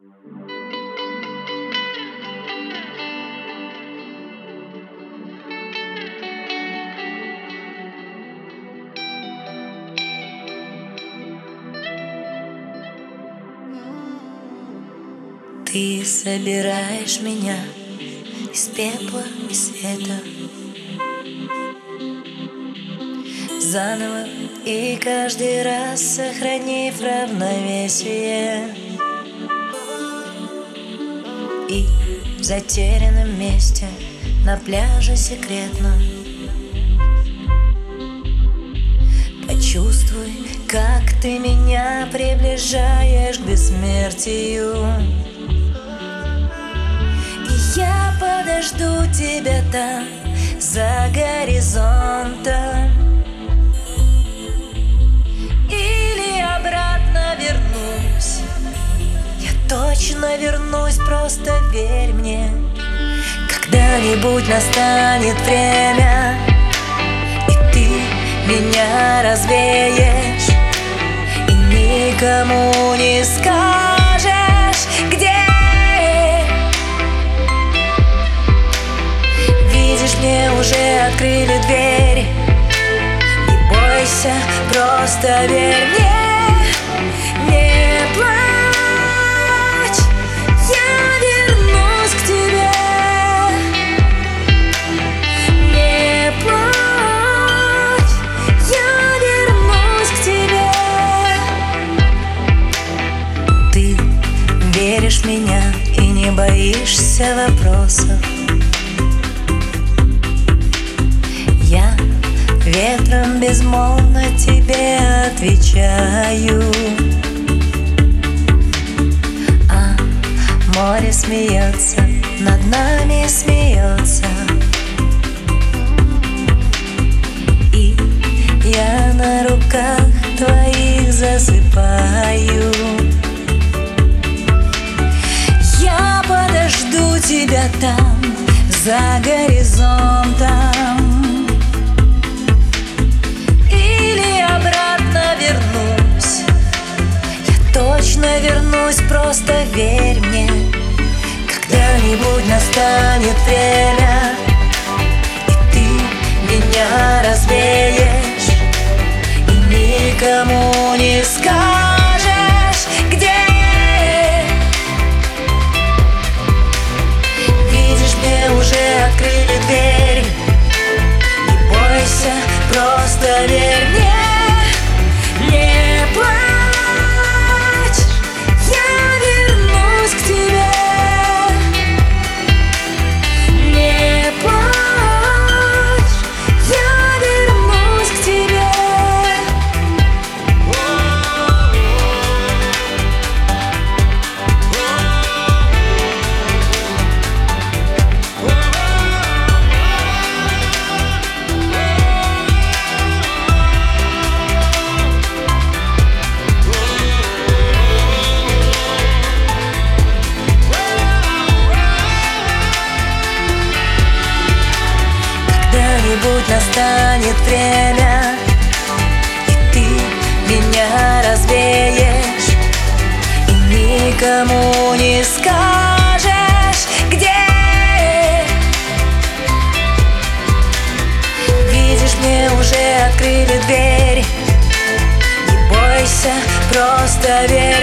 Ты собираешь меня из пепла и света заново, и каждый раз сохранив равновесие. И в затерянном месте на пляже секретном почувствуй, как ты меня приближаешь к бессмертию. И я подожду тебя там, за горизонтом, или обратно вернусь. Я точно вернусь, просто верь мне. Когда-нибудь настанет время, и ты меня развеешь, и никому не скажешь, где. Видишь, мне уже открыли дверь. Не бойся, просто верь мне. Не плачь, я вернусь к тебе. Не плачь, я вернусь к тебе. Ты веришь в меня и не боишься вопросов. Я ветром безмолвно тебе отвечаю, а море смеется, над нами смеется. И я на руках твоих засыпаю. Я подожду тебя там, за горизонтом, точно вернусь, просто верь мне. Когда-нибудь настанет время, и ты меня развеешь, и никому не скажешь, где. Видишь, мне уже открыли дверь. Не бойся, просто верь мне. Не плачь, когда-нибудь настанет время, и ты меня развеешь, и никому не скажешь, где. Видишь, мне уже открыли дверь. Не бойся, просто верь.